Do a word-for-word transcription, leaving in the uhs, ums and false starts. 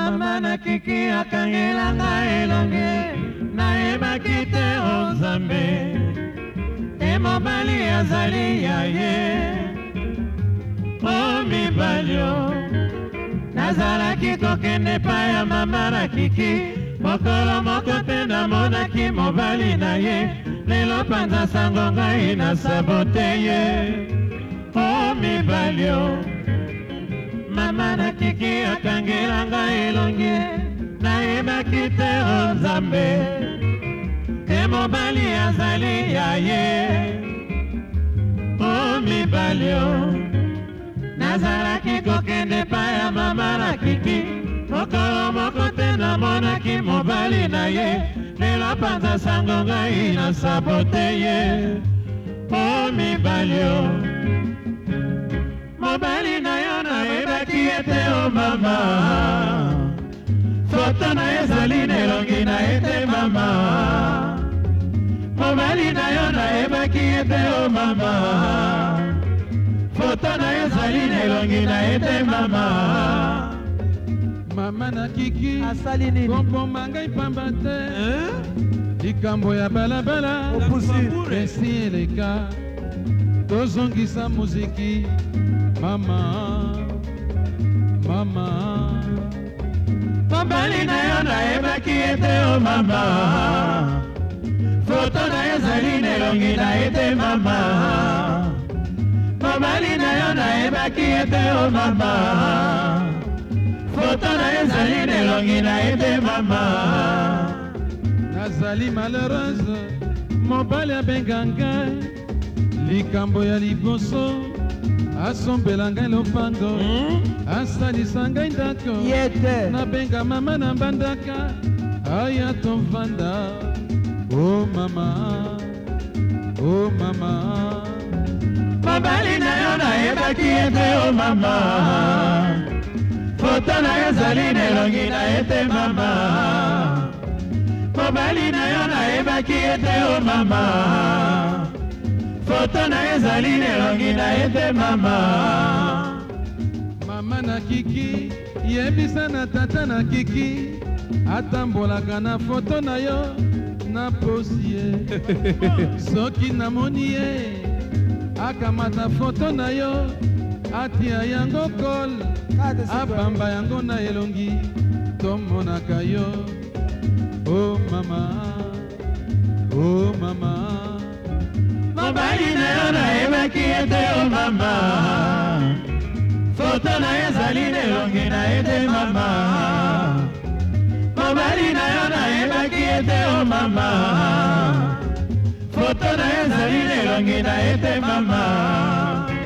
Mama na kiki akangelanga elonge nayebaki te o Nzambe te mobali azali ya ye o mibali o nazalaki kokende epai ya mama na kiki mokolo moko te namonaki mobali na ye lelo panza sango ngai nasabote ye o mibali o mama na kiki akangelanga elongi nayebaki te o Nzambe te mobali azali ya ye o mibali o nazalaki kokende epai ya mama na kiki mokolo moko te namonaki mobali na ye lelo panza sango ngai nasabote ye o mibali o mobali na yo nayebaki ete o mama foto na ezali nelongi na ete mama mobali na yo nayebaki ete o mama foto na ezali nelongi na ete mama mama na kiki asali nini kompoma ngai pamba te likambo ya balabala esi eleka tozongisa muziki mama mama mobali na yo nayebaki ete o mama foto na ezali nelongi na ete mama mobali na yo nayebaki ete o mama foto na ezali nelongi na ete mama nazali malheureuse mobali abenga ngai likambo ya liboso asombela ngai lopango asalisa ngai ndako nabenga mama na mbandaka aya tovanda o mama o mama mobali na yo nayebaki ete o mama foto na ezali nelongi na ete mama mobali na yo nayebaki ete o mama foto na ezali nelongi na ete mama mama na kiki yebisa na tata na kiki atambolaka na foto na yo na posi ye soki namoni ye akamata foto na yo atia yango kol abamba yango na elongi tomonaka yo o mama o mama mobali na yo nayebaki ete o mama foto na ezali nelongi na ete mama mobali na yo nayebaki ete o mama foto na ezali nelongi na ete mama